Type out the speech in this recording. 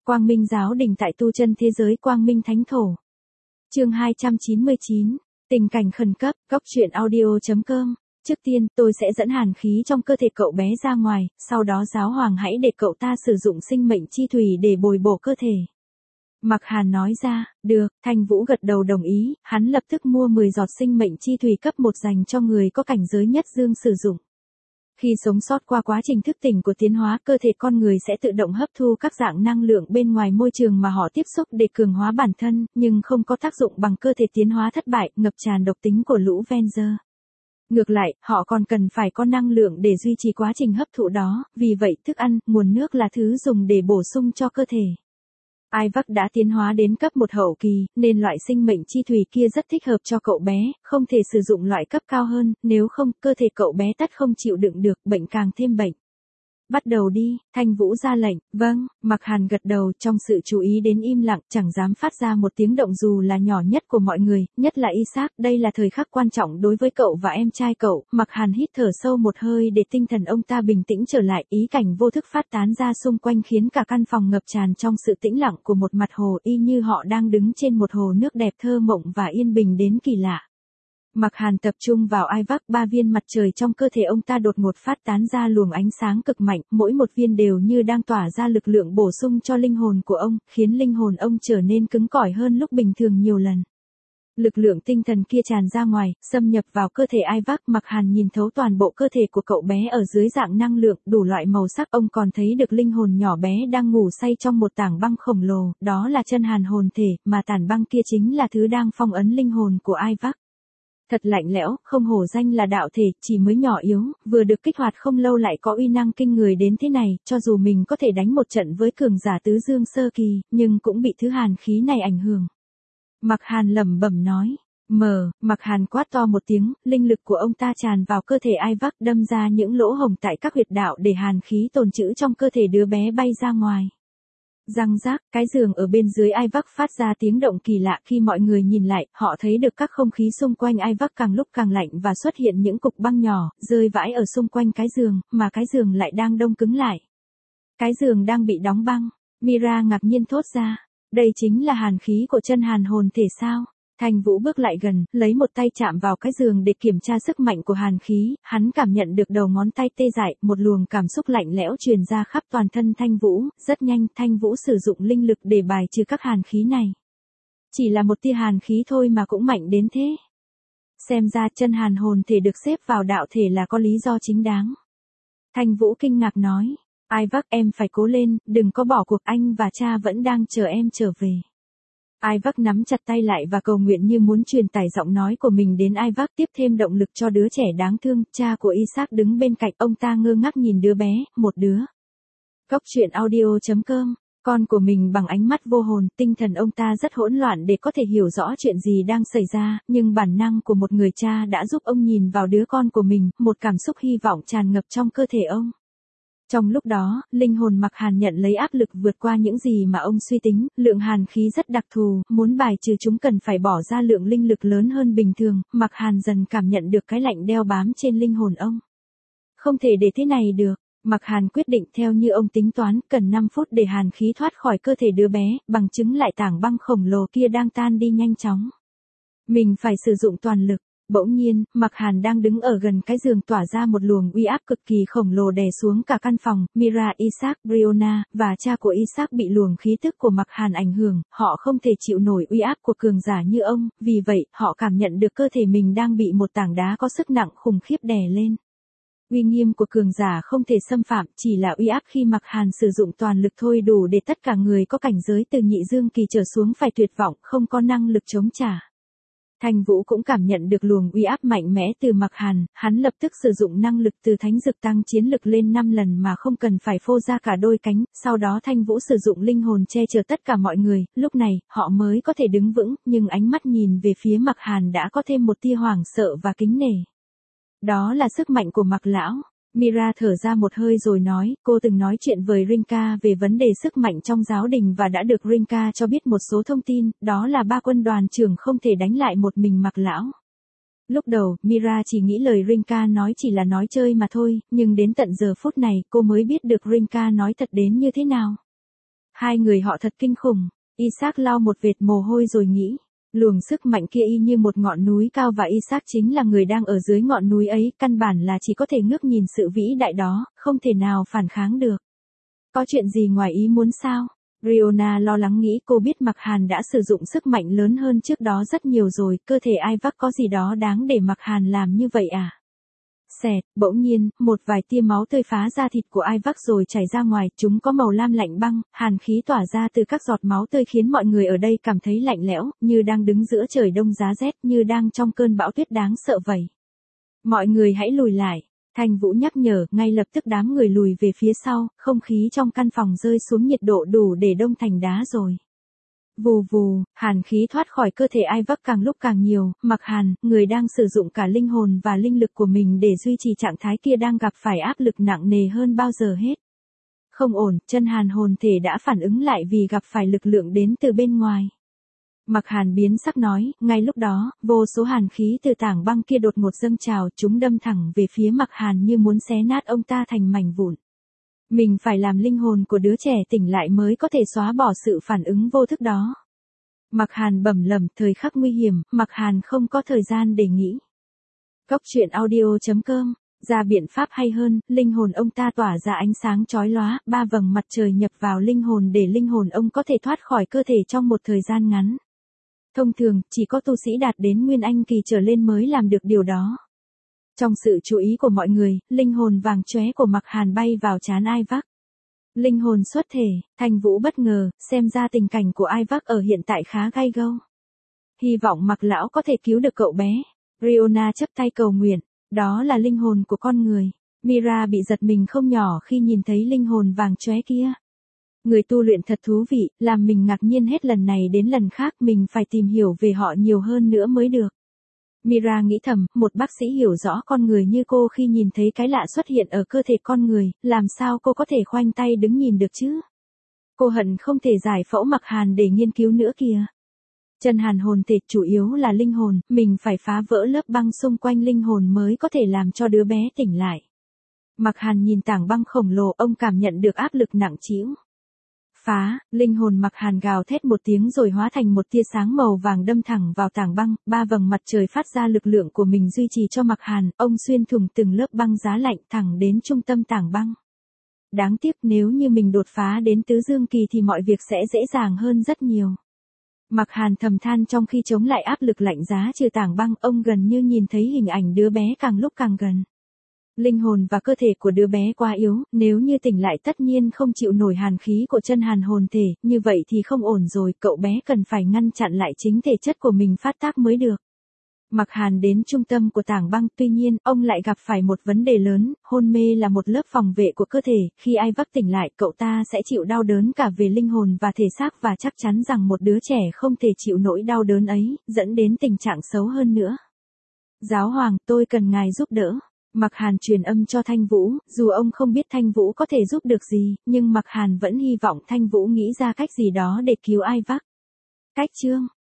Quang Minh giáo đình tại tu chân thế giới Quang Minh Thánh Thổ. Chương 299, tình cảnh khẩn cấp, góc truyện audio.com. Trước tiên, tôi sẽ dẫn hàn khí trong cơ thể cậu bé ra ngoài, sau đó giáo hoàng hãy để cậu ta sử dụng sinh mệnh chi thủy để bồi bổ cơ thể. Mặc Hàn nói ra, được, Thanh Vũ gật đầu đồng ý, hắn lập tức mua 10 giọt sinh mệnh chi thủy cấp 1 dành cho người có cảnh giới nhất dương sử dụng. Khi sống sót qua quá trình thức tỉnh của tiến hóa, cơ thể con người sẽ tự động hấp thu các dạng năng lượng bên ngoài môi trường mà họ tiếp xúc để cường hóa bản thân, nhưng không có tác dụng bằng cơ thể tiến hóa thất bại, ngập tràn độc tính của lũ Venger. Ngược lại, họ còn cần phải có năng lượng để duy trì quá trình hấp thụ đó, vì vậy thức ăn, nguồn nước là thứ dùng để bổ sung cho cơ thể. Isaac đã tiến hóa đến cấp 1 hậu kỳ, nên loại sinh mệnh chi thủy kia rất thích hợp cho cậu bé, không thể sử dụng loại cấp cao hơn, nếu không, cơ thể cậu bé tất không chịu đựng được, bệnh càng thêm bệnh. Bắt đầu đi, Thanh Vũ ra lệnh, vâng, Mặc Hàn gật đầu trong sự chú ý đến im lặng, chẳng dám phát ra một tiếng động dù là nhỏ nhất của mọi người, nhất là Isaac, đây là thời khắc quan trọng đối với cậu và em trai cậu. Mặc Hàn hít thở sâu một hơi để tinh thần ông ta bình tĩnh trở lại, ý cảnh vô thức phát tán ra xung quanh khiến cả căn phòng ngập tràn trong sự tĩnh lặng của một mặt hồ, y như họ đang đứng trên một hồ nước đẹp thơ mộng và yên bình đến kỳ lạ. Mặc Hàn tập trung vào Isaac, 3 viên mặt trời trong cơ thể ông ta đột ngột phát tán ra luồng ánh sáng cực mạnh, mỗi một viên đều như đang tỏa ra lực lượng bổ sung cho linh hồn của ông, khiến linh hồn ông trở nên cứng cỏi hơn lúc bình thường nhiều lần. Lực lượng tinh thần kia tràn ra ngoài, xâm nhập vào cơ thể Isaac. Mặc Hàn nhìn thấu toàn bộ cơ thể của cậu bé ở dưới dạng năng lượng, đủ loại màu sắc. Ông còn thấy được linh hồn nhỏ bé đang ngủ say trong một tảng băng khổng lồ, đó là chân hàn hồn thể, mà tảng băng kia chính là thứ đang phong ấn linh hồn của Isaac. Thật lạnh lẽo, không hổ danh là đạo thể, chỉ mới nhỏ yếu, vừa được kích hoạt không lâu lại có uy năng kinh người đến thế này, cho dù mình có thể đánh một trận với cường giả tứ dương sơ kỳ, nhưng cũng bị thứ hàn khí này ảnh hưởng. Mặc Hàn lẩm bẩm nói, Mặc Hàn quát to một tiếng, linh lực của ông ta tràn vào cơ thể Isaac, đâm ra những lỗ hổng tại các huyệt đạo để hàn khí tồn trữ trong cơ thể đứa bé bay ra ngoài. Răng rác, cái giường ở bên dưới Isaac phát ra tiếng động kỳ lạ. Khi mọi người nhìn lại, họ thấy được các không khí xung quanh Isaac càng lúc càng lạnh và xuất hiện những cục băng nhỏ, rơi vãi ở xung quanh cái giường, mà cái giường lại đang đông cứng lại. Cái giường đang bị đóng băng. Mira ngạc nhiên thốt ra, đây chính là hàn khí của chân hàn hồn thể sao? Thanh Vũ bước lại gần, lấy một tay chạm vào cái giường để kiểm tra sức mạnh của hàn khí, hắn cảm nhận được đầu ngón tay tê dại, một luồng cảm xúc lạnh lẽo truyền ra khắp toàn thân Thanh Vũ, rất nhanh Thanh Vũ sử dụng linh lực để bài trừ các hàn khí này. Chỉ là một tia hàn khí thôi mà cũng mạnh đến thế. Xem ra chân hàn hồn thể được xếp vào đạo thể là có lý do chính đáng. Thanh Vũ kinh ngạc nói, Isaac em phải cố lên, đừng có bỏ cuộc, anh và cha vẫn đang chờ em trở về. Isaac nắm chặt tay lại và cầu nguyện như muốn truyền tải giọng nói của mình đến Isaac, tiếp thêm động lực cho đứa trẻ đáng thương. Cha của Isaac đứng bên cạnh, ông ta ngơ ngác nhìn đứa bé, một đứa. Góc truyện audio.com, con của mình bằng ánh mắt vô hồn, tinh thần ông ta rất hỗn loạn để có thể hiểu rõ chuyện gì đang xảy ra, nhưng bản năng của một người cha đã giúp ông nhìn vào đứa con của mình, một cảm xúc hy vọng tràn ngập trong cơ thể ông. Trong lúc đó, linh hồn Mặc Hàn nhận lấy áp lực vượt qua những gì mà ông suy tính, lượng hàn khí rất đặc thù, muốn bài trừ chúng cần phải bỏ ra lượng linh lực lớn hơn bình thường. Mặc Hàn dần cảm nhận được cái lạnh đeo bám trên linh hồn ông. Không thể để thế này được, Mặc Hàn quyết định theo như ông tính toán, cần 5 phút để hàn khí thoát khỏi cơ thể đứa bé, bằng chứng lại tảng băng khổng lồ kia đang tan đi nhanh chóng. Mình phải sử dụng toàn lực. Bỗng nhiên, Mặc Hàn đang đứng ở gần cái giường tỏa ra một luồng uy áp cực kỳ khổng lồ đè xuống cả căn phòng. Mira, Isaac, Brianna và cha của Isaac bị luồng khí tức của Mặc Hàn ảnh hưởng, họ không thể chịu nổi uy áp của cường giả như ông, vì vậy, họ cảm nhận được cơ thể mình đang bị một tảng đá có sức nặng khủng khiếp đè lên. Uy nghiêm của cường giả không thể xâm phạm, chỉ là uy áp khi Mặc Hàn sử dụng toàn lực thôi đủ để tất cả người có cảnh giới từ nhị dương kỳ trở xuống phải tuyệt vọng, không có năng lực chống trả. Thanh Vũ cũng cảm nhận được luồng uy áp mạnh mẽ từ Mặc Hàn, hắn lập tức sử dụng năng lực từ thánh dực tăng chiến lực lên 5 lần mà không cần phải phô ra cả đôi cánh, sau đó Thanh Vũ sử dụng linh hồn che chở tất cả mọi người, lúc này, họ mới có thể đứng vững, nhưng ánh mắt nhìn về phía Mặc Hàn đã có thêm một tia hoảng sợ và kính nể. Đó là sức mạnh của Mặc lão. Mira thở ra một hơi rồi nói, cô từng nói chuyện với Rinka về vấn đề sức mạnh trong giáo đình và đã được Rinka cho biết một số thông tin, đó là 3 quân đoàn trưởng không thể đánh lại một mình Mặc lão. Lúc đầu, Mira chỉ nghĩ lời Rinka nói chỉ là nói chơi mà thôi, nhưng đến tận giờ phút này cô mới biết được Rinka nói thật đến như thế nào. Hai người họ thật kinh khủng. Isaac lau một vệt mồ hôi rồi nghĩ. Luồng sức mạnh kia y như một ngọn núi cao và Isaac chính là người đang ở dưới ngọn núi ấy, căn bản là chỉ có thể ngước nhìn sự vĩ đại đó, không thể nào phản kháng được. Có chuyện gì ngoài ý muốn sao? Riona lo lắng nghĩ cô biết Mạc Hàn đã sử dụng sức mạnh lớn hơn trước đó rất nhiều rồi, cơ thể Isaac có gì đó đáng để Mạc Hàn làm như vậy à? Xẹt, bỗng nhiên, một vài tia máu tươi phá ra thịt của Isaac rồi chảy ra ngoài, chúng có màu lam lạnh băng, hàn khí tỏa ra từ các giọt máu tươi khiến mọi người ở đây cảm thấy lạnh lẽo, như đang đứng giữa trời đông giá rét, như đang trong cơn bão tuyết đáng sợ vậy. Mọi người hãy lùi lại. Thanh Vũ nhắc nhở, ngay lập tức đám người lùi về phía sau, không khí trong căn phòng rơi xuống nhiệt độ đủ để đông thành đá rồi. Vù vù, hàn khí thoát khỏi cơ thể Isaac càng lúc càng nhiều, Mạc Hàn, người đang sử dụng cả linh hồn và linh lực của mình để duy trì trạng thái kia đang gặp phải áp lực nặng nề hơn bao giờ hết. Không ổn, chân Hàn hồn thể đã phản ứng lại vì gặp phải lực lượng đến từ bên ngoài. Mạc Hàn biến sắc nói, ngay lúc đó, vô số hàn khí từ tảng băng kia đột ngột dâng trào, chúng đâm thẳng về phía Mạc Hàn như muốn xé nát ông ta thành mảnh vụn. Mình phải làm linh hồn của đứa trẻ tỉnh lại mới có thể xóa bỏ sự phản ứng vô thức đó. Mạc Hàn bẩm lẩm, thời khắc nguy hiểm, Mạc Hàn không có thời gian để nghĩ. Cốc truyện audio.com, ra biện pháp hay hơn, linh hồn ông ta tỏa ra ánh sáng chói lóa, 3 vầng mặt trời nhập vào linh hồn để linh hồn ông có thể thoát khỏi cơ thể trong một thời gian ngắn. Thông thường, chỉ có tu sĩ đạt đến Nguyên Anh kỳ trở lên mới làm được điều đó. Trong sự chú ý của mọi người, linh hồn vàng chóe của Mạc Hàn bay vào trán Isaac. Linh hồn xuất thể, Thanh Vũ bất ngờ, xem ra tình cảnh của Isaac ở hiện tại khá gay go. Hy vọng Mạc lão có thể cứu được cậu bé. Riona chấp tay cầu nguyện, đó là linh hồn của con người. Mira bị giật mình không nhỏ khi nhìn thấy linh hồn vàng chóe kia. Người tu luyện thật thú vị, làm mình ngạc nhiên hết lần này đến lần khác, mình phải tìm hiểu về họ nhiều hơn nữa mới được. Mira nghĩ thầm, một bác sĩ hiểu rõ con người như cô khi nhìn thấy cái lạ xuất hiện ở cơ thể con người, làm sao cô có thể khoanh tay đứng nhìn được chứ? Cô hận không thể giải phẫu Mạc Hàn để nghiên cứu nữa kìa. Chân Hàn hồn thể chủ yếu là linh hồn, mình phải phá vỡ lớp băng xung quanh linh hồn mới có thể làm cho đứa bé tỉnh lại. Mạc Hàn nhìn tảng băng khổng lồ, ông cảm nhận được áp lực nặng trĩu. Phá, linh hồn Mạc Hàn gào thét một tiếng rồi hóa thành một tia sáng màu vàng đâm thẳng vào tảng băng, 3 vầng mặt trời phát ra lực lượng của mình duy trì cho Mạc Hàn, ông xuyên thủng từng lớp băng giá lạnh thẳng đến trung tâm tảng băng. Đáng tiếc nếu như mình đột phá đến tứ dương kỳ thì mọi việc sẽ dễ dàng hơn rất nhiều. Mạc Hàn thầm than trong khi chống lại áp lực lạnh giá trừ tảng băng, ông gần như nhìn thấy hình ảnh đứa bé càng lúc càng gần. Linh hồn và cơ thể của đứa bé quá yếu, nếu như tỉnh lại tất nhiên không chịu nổi hàn khí của chân Hàn hồn thể, như vậy thì không ổn rồi, cậu bé cần phải ngăn chặn lại chính thể chất của mình phát tác mới được. Mạc Hàn đến trung tâm của tảng băng, tuy nhiên, ông lại gặp phải một vấn đề lớn, hôn mê là một lớp phòng vệ của cơ thể, khi Isaac tỉnh lại, cậu ta sẽ chịu đau đớn cả về linh hồn và thể xác và chắc chắn rằng một đứa trẻ không thể chịu nổi đau đớn ấy, dẫn đến tình trạng xấu hơn nữa. Giáo hoàng, tôi cần ngài giúp đỡ. Mạc Hàn truyền âm cho Thanh Vũ, dù ông không biết Thanh Vũ có thể giúp được gì, nhưng Mạc Hàn vẫn hy vọng Thanh Vũ nghĩ ra cách gì đó để cứu Isaac. Cách chương